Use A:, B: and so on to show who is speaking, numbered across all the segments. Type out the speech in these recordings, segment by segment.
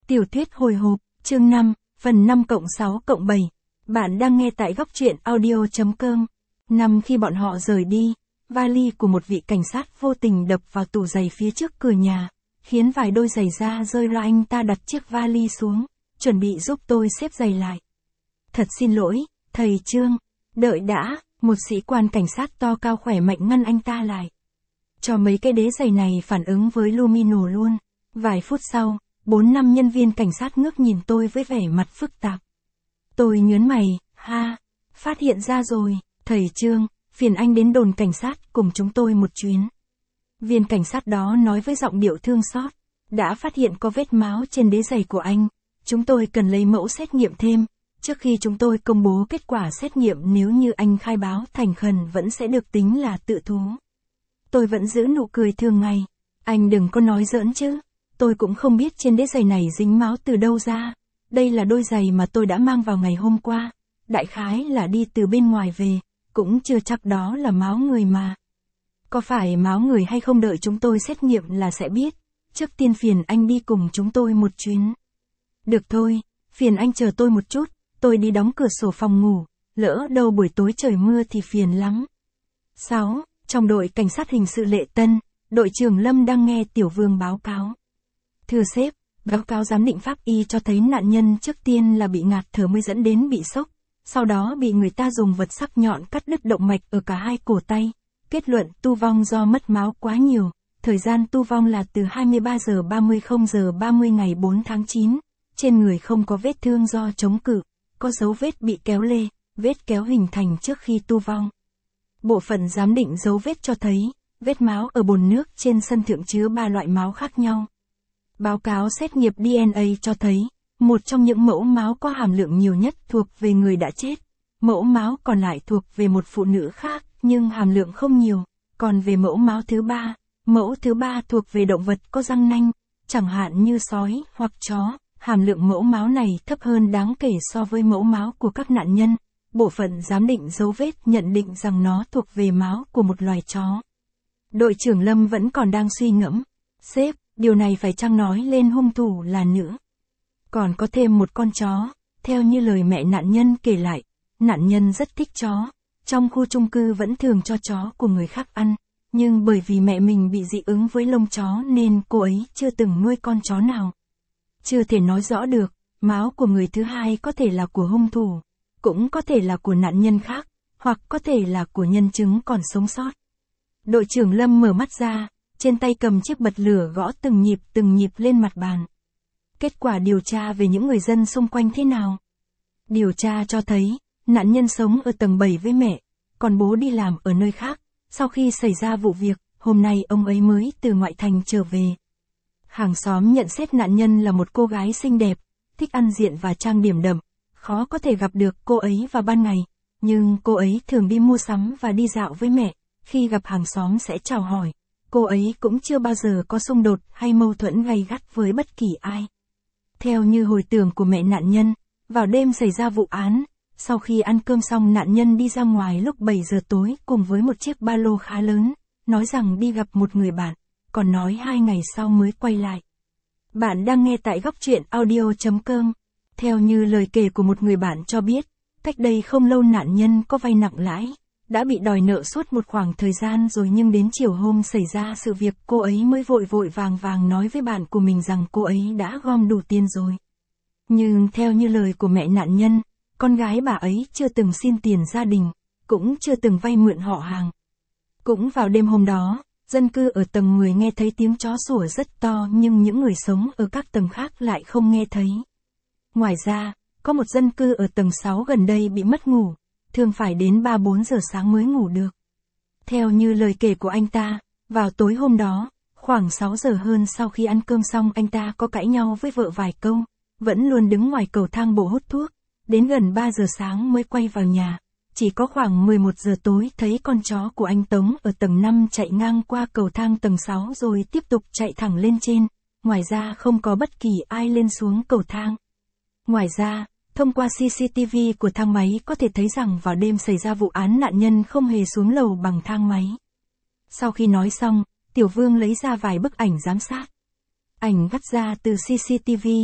A: Tiểu thuyết hồi hộp, chương 5, phần 5+6+7. Bạn đang nghe tại góc truyện audio.com. Năm khi bọn họ rời đi, vali của một vị cảnh sát vô tình đập vào tủ giày phía trước cửa nhà, khiến vài đôi giày da rơi ra. Anh ta đặt chiếc vali xuống, chuẩn bị giúp tôi xếp giày lại. Thật xin lỗi, thầy Trương. Đợi đã, một sĩ quan cảnh sát to cao khỏe mạnh ngăn anh ta lại. Cho mấy cái đế giày này phản ứng với lumino luôn. Vài phút sau, 4-5 nhân viên cảnh sát ngước nhìn tôi với vẻ mặt phức tạp. Tôi nhớn mày, phát hiện ra rồi, thầy Trương, phiền anh đến đồn cảnh sát cùng chúng tôi một chuyến. Viên cảnh sát đó nói với giọng điệu thương xót, đã phát hiện có vết máu trên đế giày của anh, chúng tôi cần lấy mẫu xét nghiệm thêm, trước khi chúng tôi công bố kết quả xét nghiệm. Nếu như anh khai báo thành khẩn vẫn sẽ được tính là tự thú. Tôi vẫn giữ nụ cười thường ngày, anh đừng có nói giỡn chứ. Tôi cũng không biết trên đế giày này dính máu từ đâu ra. Đây là đôi giày mà tôi đã mang vào ngày hôm qua. Đại khái là đi từ bên ngoài về, cũng chưa chắc đó là máu người mà. Có phải máu người hay không đợi chúng tôi xét nghiệm là sẽ biết. Trước tiên phiền anh đi cùng chúng tôi một chuyến. Được thôi, phiền anh chờ tôi một chút, tôi đi đóng cửa sổ phòng ngủ, lỡ đâu buổi tối trời mưa thì phiền lắm. 6. Trong đội cảnh sát hình sự Lệ Tân, đội trưởng Lâm đang nghe Tiểu Vương báo cáo. Thưa sếp, báo cáo giám định pháp y cho thấy nạn nhân trước tiên là bị ngạt thở mới dẫn đến bị sốc, sau đó bị người ta dùng vật sắc nhọn cắt đứt động mạch ở cả hai cổ tay. Kết luận tu vong do mất máu quá nhiều, thời gian tu vong là từ 23 giờ 30 giờ 30 ngày 4 tháng 9, trên người không có vết thương do chống cự, có dấu vết bị kéo lê, vết kéo hình thành trước khi tu vong. Bộ phận giám định dấu vết cho thấy, vết máu ở bồn nước trên sân thượng chứa 3 loại máu khác nhau. Báo cáo xét nghiệm DNA cho thấy, một trong những mẫu máu có hàm lượng nhiều nhất thuộc về người đã chết. Mẫu máu còn lại thuộc về một phụ nữ khác, nhưng hàm lượng không nhiều. Còn về mẫu thứ ba thuộc về động vật có răng nanh, chẳng hạn như sói hoặc chó. Hàm lượng mẫu máu này thấp hơn đáng kể so với mẫu máu của các nạn nhân. Bộ phận giám định dấu vết nhận định rằng nó thuộc về máu của một loài chó. Đội trưởng Lâm vẫn còn đang suy ngẫm. Sếp, điều này phải chăng nói lên hung thủ là nữ? Còn có thêm một con chó, theo như lời mẹ nạn nhân kể lại, nạn nhân rất thích chó. Trong khu chung cư vẫn thường cho chó của người khác ăn, nhưng bởi vì mẹ mình bị dị ứng với lông chó nên cô ấy chưa từng nuôi con chó nào. Chưa thể nói rõ được, máu của người thứ hai có thể là của hung thủ, cũng có thể là của nạn nhân khác, hoặc có thể là của nhân chứng còn sống sót. Đội trưởng Lâm mở mắt ra, trên tay cầm chiếc bật lửa gõ từng nhịp lên mặt bàn. Kết quả điều tra về những người dân xung quanh thế nào? Điều tra cho thấy, nạn nhân sống ở tầng 7 với mẹ, còn bố đi làm ở nơi khác. Sau khi xảy ra vụ việc, hôm nay ông ấy mới từ ngoại thành trở về. Hàng xóm nhận xét nạn nhân là một cô gái xinh đẹp, thích ăn diện và trang điểm đậm, khó có thể gặp được cô ấy vào ban ngày, nhưng cô ấy thường đi mua sắm và đi dạo với mẹ, khi gặp hàng xóm sẽ chào hỏi. Cô ấy cũng chưa bao giờ có xung đột hay mâu thuẫn gay gắt với bất kỳ ai. Theo như hồi tưởng của mẹ nạn nhân, vào đêm xảy ra vụ án, sau khi ăn cơm xong nạn nhân đi ra ngoài lúc 7 giờ tối cùng với một chiếc ba lô khá lớn, nói rằng đi gặp một người bạn, còn nói 2 ngày sau mới quay lại. Bạn đang nghe tại góc truyện audio.com. Theo như lời kể của một người bạn cho biết, cách đây không lâu nạn nhân có vay nặng lãi, đã bị đòi nợ suốt một khoảng thời gian rồi, nhưng đến chiều hôm xảy ra sự việc cô ấy mới vội vàng nói với bạn của mình rằng cô ấy đã gom đủ tiền rồi. Nhưng theo như lời của mẹ nạn nhân, con gái bà ấy chưa từng xin tiền gia đình, cũng chưa từng vay mượn họ hàng. Cũng vào đêm hôm đó, dân cư ở tầng 10 nghe thấy tiếng chó sủa rất to, nhưng những người sống ở các tầng khác lại không nghe thấy. Ngoài ra, có một dân cư ở tầng 6 gần đây bị mất ngủ, thường phải đến 3-4 giờ sáng mới ngủ được. Theo như lời kể của anh ta, vào tối hôm đó, khoảng 6 giờ hơn sau khi ăn cơm xong anh ta có cãi nhau với vợ vài câu, vẫn luôn đứng ngoài cầu thang bộ hút thuốc, đến gần 3 giờ sáng mới quay vào nhà. Chỉ có khoảng 11 giờ tối thấy con chó của anh Tống ở tầng 5 chạy ngang qua cầu thang tầng 6 rồi tiếp tục chạy thẳng lên trên, ngoài ra không có bất kỳ ai lên xuống cầu thang. Ngoài ra, thông qua CCTV của thang máy có thể thấy rằng vào đêm xảy ra vụ án nạn nhân không hề xuống lầu bằng thang máy. Sau khi nói xong, Tiểu Vương lấy ra vài bức ảnh giám sát. Ảnh gắt ra từ CCTV,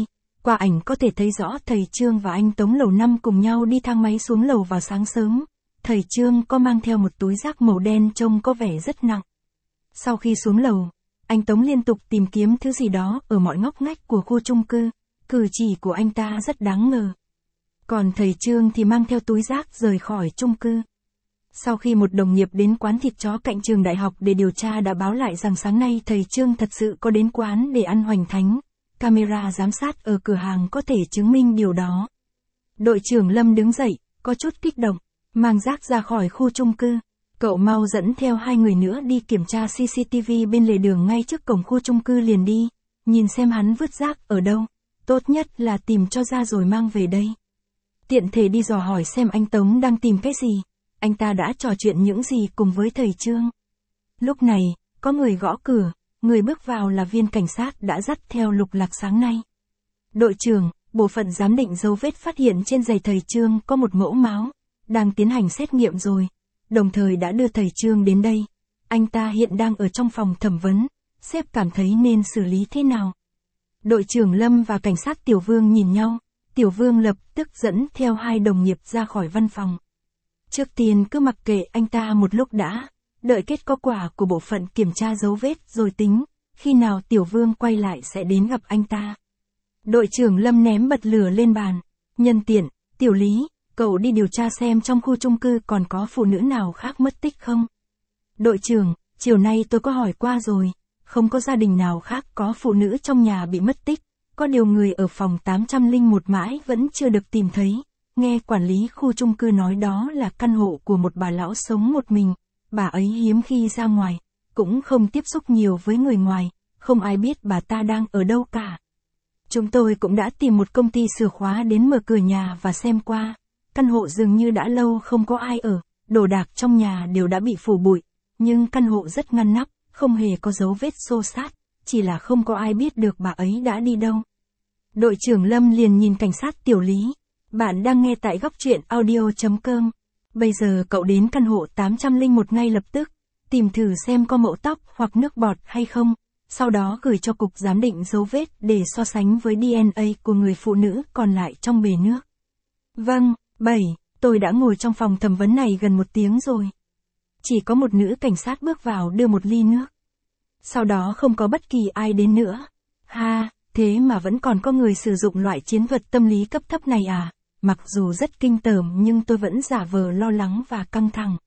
A: Qua ảnh có thể thấy rõ thầy Trương và anh Tống lầu 5 cùng nhau đi thang máy xuống lầu vào sáng sớm. Thầy Trương có mang theo một túi rác màu đen trông có vẻ rất nặng. Sau khi xuống lầu, anh Tống liên tục tìm kiếm thứ gì đó ở mọi ngóc ngách của khu chung cư. Cử chỉ của anh ta rất đáng ngờ. Còn thầy Trương thì mang theo túi rác rời khỏi chung cư. Sau khi một đồng nghiệp đến quán thịt chó cạnh trường đại học để điều tra đã báo lại rằng sáng nay thầy Trương thật sự có đến quán để ăn hoành thánh. Camera giám sát ở cửa hàng có thể chứng minh điều đó. Đội trưởng Lâm đứng dậy, có chút kích động, mang rác ra khỏi khu chung cư. Cậu mau dẫn theo 2 người nữa đi kiểm tra CCTV bên lề đường ngay trước cổng khu chung cư liền đi. Nhìn xem hắn vứt rác ở đâu. Tốt nhất là tìm cho ra rồi mang về đây. Tiện thể đi dò hỏi xem anh Tống đang tìm cái gì. Anh ta đã trò chuyện những gì cùng với thầy Trương. Lúc này, có người gõ cửa. Người bước vào là viên cảnh sát đã dắt theo Lục Lạc sáng nay. Đội trưởng, bộ phận giám định dấu vết phát hiện trên giày thầy Trương có một mẫu máu. Đang tiến hành xét nghiệm rồi. Đồng thời đã đưa thầy Trương đến đây. Anh ta hiện đang ở trong phòng thẩm vấn. Sếp cảm thấy nên xử lý thế nào? Đội trưởng Lâm và cảnh sát Tiểu Vương nhìn nhau. Tiểu Vương lập tức dẫn theo 2 đồng nghiệp ra khỏi văn phòng. Trước tiên cứ mặc kệ anh ta một lúc đã. Đợi kết quả của bộ phận kiểm tra dấu vết rồi tính. Khi nào Tiểu Vương quay lại sẽ đến gặp anh ta. Đội trưởng Lâm ném bật lửa lên bàn. Nhân tiện, Tiểu Lý, cậu đi điều tra xem trong khu chung cư còn có phụ nữ nào khác mất tích không? Đội trưởng, chiều nay tôi có hỏi qua rồi. Không có gia đình nào khác có phụ nữ trong nhà bị mất tích. Có điều người ở phòng 801 mãi vẫn chưa được tìm thấy. Nghe quản lý khu chung cư nói đó là căn hộ của một bà lão sống một mình. Bà ấy hiếm khi ra ngoài, cũng không tiếp xúc nhiều với người ngoài, không ai biết bà ta đang ở đâu cả. Chúng tôi cũng đã tìm một công ty sửa khóa đến mở cửa nhà và xem qua. Căn hộ dường như đã lâu không có ai ở, đồ đạc trong nhà đều đã bị phủ bụi. Nhưng căn hộ rất ngăn nắp, không hề có dấu vết xô xát, chỉ là không có ai biết được bà ấy đã đi đâu. Đội trưởng Lâm liền nhìn cảnh sát Tiểu Lý. Bạn đang nghe tại góc truyện audio.com. Bây giờ cậu đến căn hộ 801 ngay lập tức, tìm thử xem có mẫu tóc hoặc nước bọt hay không, sau đó gửi cho cục giám định dấu vết để so sánh với DNA của người phụ nữ còn lại trong bể nước. Vâng, 7, tôi đã ngồi trong phòng thẩm vấn này gần 1 tiếng rồi. Chỉ có một nữ cảnh sát bước vào đưa một ly nước. Sau đó không có bất kỳ ai đến nữa. Ha, thế mà vẫn còn có người sử dụng loại chiến thuật tâm lý cấp thấp này à? Mặc dù rất kinh tởm nhưng tôi vẫn giả vờ lo lắng và căng thẳng.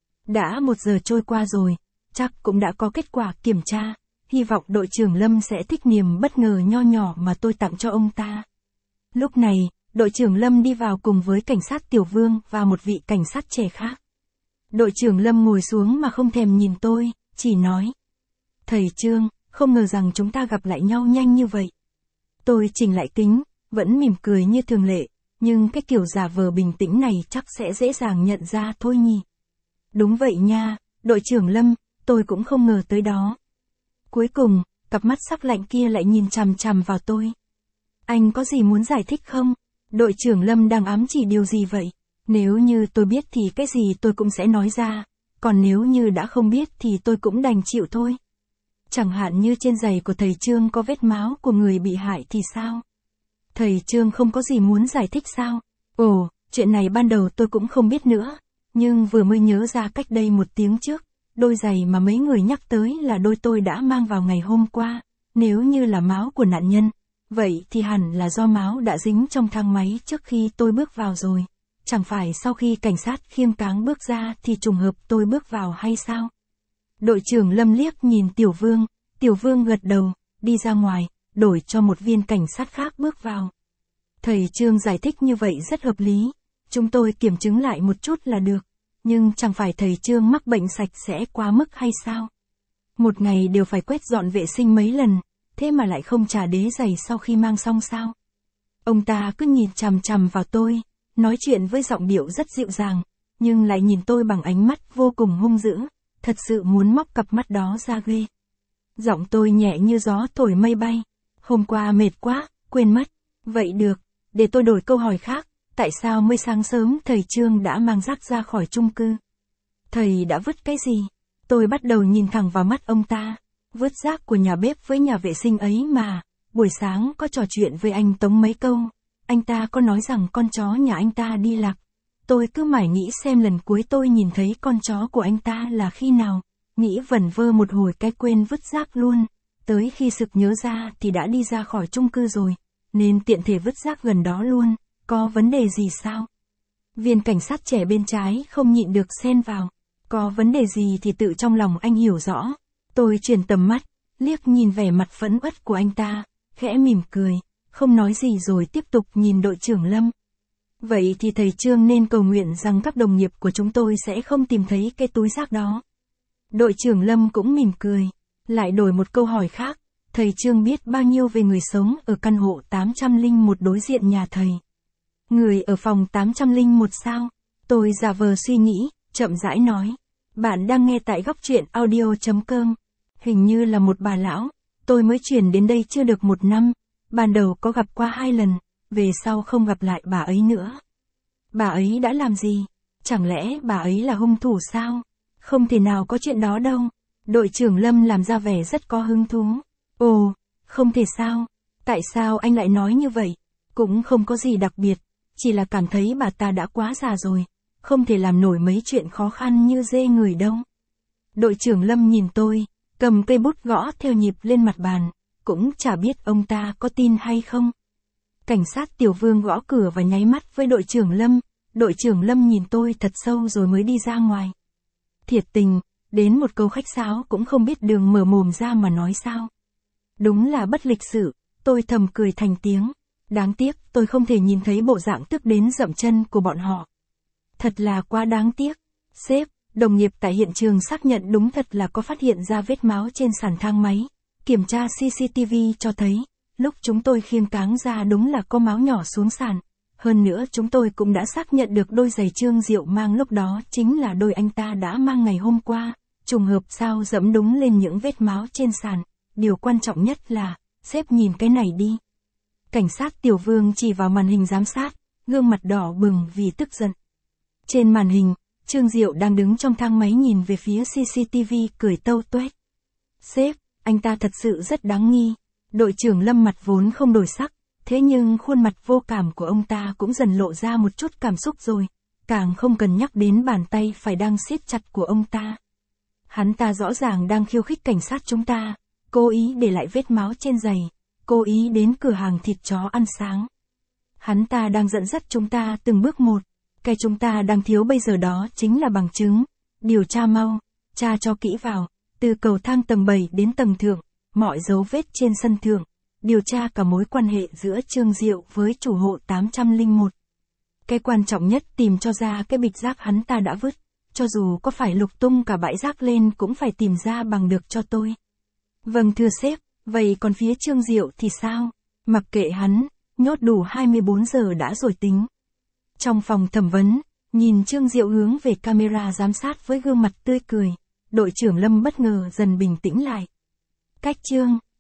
A: Đã 1 giờ trôi qua rồi, chắc cũng đã có kết quả kiểm tra. Hy vọng đội trưởng Lâm sẽ thích niềm bất ngờ nho nhỏ mà tôi tặng cho ông ta. Lúc này, đội trưởng Lâm đi vào cùng với cảnh sát Tiểu Vương và một vị cảnh sát trẻ khác. Đội trưởng Lâm ngồi xuống mà không thèm nhìn tôi, chỉ nói. Thầy Trương, không ngờ rằng chúng ta gặp lại nhau nhanh như vậy. Tôi chỉnh lại kính, vẫn mỉm cười như thường lệ, nhưng cái kiểu giả vờ bình tĩnh này chắc sẽ dễ dàng nhận ra thôi nhỉ. Đúng vậy nha, đội trưởng Lâm, tôi cũng không ngờ tới đó. Cuối cùng, cặp mắt sắc lạnh kia lại nhìn chằm chằm vào tôi. Anh có gì muốn giải thích không? Đội trưởng Lâm đang ám chỉ điều gì vậy? Nếu như tôi biết thì cái gì tôi cũng sẽ nói ra, còn nếu như đã không biết thì tôi cũng đành chịu thôi. Chẳng hạn như trên giày của thầy Trương có vết máu của người bị hại thì sao? Thầy Trương không có gì muốn giải thích sao? Ồ, chuyện này ban đầu tôi cũng không biết nữa, nhưng vừa mới nhớ ra cách đây 1 tiếng trước, đôi giày mà mấy người nhắc tới là đôi tôi đã mang vào ngày hôm qua. Nếu như là máu của nạn nhân, vậy thì hẳn là do máu đã dính trong thang máy trước khi tôi bước vào rồi. Chẳng phải sau khi cảnh sát khiêng cáng bước ra thì trùng hợp tôi bước vào hay sao? Đội trưởng Lâm liếc nhìn Tiểu Vương gật đầu, đi ra ngoài, đổi cho một viên cảnh sát khác bước vào. Thầy Trương giải thích như vậy rất hợp lý, chúng tôi kiểm chứng lại một chút là được, nhưng chẳng phải thầy Trương mắc bệnh sạch sẽ quá mức hay sao? Một ngày đều phải quét dọn vệ sinh mấy lần, thế mà lại không trả đế giày sau khi mang xong sao? Ông ta cứ nhìn chằm chằm vào tôi, nói chuyện với giọng điệu rất dịu dàng, nhưng lại nhìn tôi bằng ánh mắt vô cùng hung dữ, thật sự muốn móc cặp mắt đó ra ghê. Giọng tôi nhẹ như gió thổi mây bay. Hôm qua mệt quá, quên mất. Vậy được, để tôi đổi câu hỏi khác, tại sao mới sáng sớm thầy Trương đã mang rác ra khỏi chung cư? Thầy đã vứt cái gì? Tôi bắt đầu nhìn thẳng vào mắt ông ta. Vứt rác của nhà bếp với nhà vệ sinh ấy mà, buổi sáng có trò chuyện với anh Tống mấy câu. Anh ta có nói rằng con chó nhà anh ta đi lạc. Tôi cứ mải nghĩ xem lần cuối tôi nhìn thấy con chó của anh ta là khi nào. Nghĩ vẩn vơ một hồi cái quên vứt rác luôn. Tới khi sực nhớ ra thì đã đi ra khỏi chung cư rồi. Nên tiện thể vứt rác gần đó luôn. Có vấn đề gì sao? Viên cảnh sát trẻ bên trái không nhịn được xen vào. Có vấn đề gì thì tự trong lòng anh hiểu rõ. Tôi chuyển tầm mắt, liếc nhìn vẻ mặt phẫn uất của anh ta, khẽ mỉm cười, không nói gì rồi tiếp tục nhìn đội trưởng Lâm. Vậy thì thầy Trương nên cầu nguyện rằng các đồng nghiệp của chúng tôi sẽ không tìm thấy cái túi rác đó. Đội trưởng Lâm cũng mỉm cười, lại đổi một câu hỏi khác. Thầy Trương biết bao nhiêu về người sống ở căn hộ 801 đối diện nhà thầy? Người ở phòng 801 sao? Tôi giả vờ suy nghĩ, chậm rãi nói. Bạn đang nghe tại góc truyện audio.com. Hình như là một bà lão. Tôi mới chuyển đến đây chưa được 1 năm. Ban đầu có gặp qua 2 lần, về sau không gặp lại bà ấy nữa. Bà ấy đã làm gì? Chẳng lẽ bà ấy là hung thủ sao? Không thể nào có chuyện đó đâu. Đội trưởng Lâm làm ra vẻ rất có hứng thú. Ồ, không thể sao? Tại sao anh lại nói như vậy? Cũng không có gì đặc biệt, chỉ là cảm thấy bà ta đã quá già rồi, không thể làm nổi mấy chuyện khó khăn như dê người đâu. Đội trưởng Lâm nhìn tôi, cầm cây bút gõ theo nhịp lên mặt bàn, cũng chả biết ông ta có tin hay không. Cảnh sát Tiểu Vương gõ cửa và nháy mắt với đội trưởng Lâm. Đội trưởng Lâm nhìn tôi thật sâu rồi mới đi ra ngoài. Thiệt tình, đến một câu khách sáo cũng không biết đường mở mồm ra mà nói sao. Đúng là bất lịch sự, tôi thầm cười thành tiếng. Đáng tiếc tôi không thể nhìn thấy bộ dạng tức đến dậm chân của bọn họ. Thật là quá đáng tiếc. Sếp, đồng nghiệp tại hiện trường xác nhận đúng thật là có phát hiện ra vết máu trên sàn thang máy. Kiểm tra CCTV cho thấy, lúc chúng tôi khiêng cáng ra đúng là có máu nhỏ xuống sàn. Hơn nữa chúng tôi cũng đã xác nhận được đôi giày Trương Diệu mang lúc đó chính là đôi anh ta đã mang ngày hôm qua. Trùng hợp sao dẫm đúng lên những vết máu trên sàn. Điều quan trọng nhất là, sếp nhìn cái này đi. Cảnh sát Tiểu Vương chỉ vào màn hình giám sát, gương mặt đỏ bừng vì tức giận. Trên màn hình, Trương Diệu đang đứng trong thang máy nhìn về phía CCTV cười tâu tuét. Sếp, anh ta thật sự rất đáng nghi. Đội trưởng Lâm mặt vốn không đổi sắc, thế nhưng khuôn mặt vô cảm của ông ta cũng dần lộ ra một chút cảm xúc rồi. Càng không cần nhắc đến bàn tay phải đang siết chặt của ông ta. Hắn ta rõ ràng đang khiêu khích cảnh sát chúng ta, cố ý để lại vết máu trên giày, cố ý đến cửa hàng thịt chó ăn sáng. Hắn ta đang dẫn dắt chúng ta từng bước một. Cái chúng ta đang thiếu bây giờ đó chính là bằng chứng. Điều tra mau, tra cho kỹ vào, từ cầu thang tầng 7 đến tầng thượng, mọi dấu vết trên sân thượng, điều tra cả mối quan hệ giữa Trương Diệu với chủ hộ 801. Cái quan trọng nhất tìm cho ra cái bịch rác hắn ta đã vứt, cho dù có phải lục tung cả bãi rác lên cũng phải tìm ra bằng được cho tôi. Vâng thưa sếp, vậy còn phía Trương Diệu thì sao? Mặc kệ hắn, nhốt đủ 24 giờ đã rồi tính. Trong phòng thẩm vấn, nhìn Trương Diệu hướng về camera giám sát với gương mặt tươi cười, đội trưởng Lâm bất ngờ dần bình tĩnh lại. Cách Trương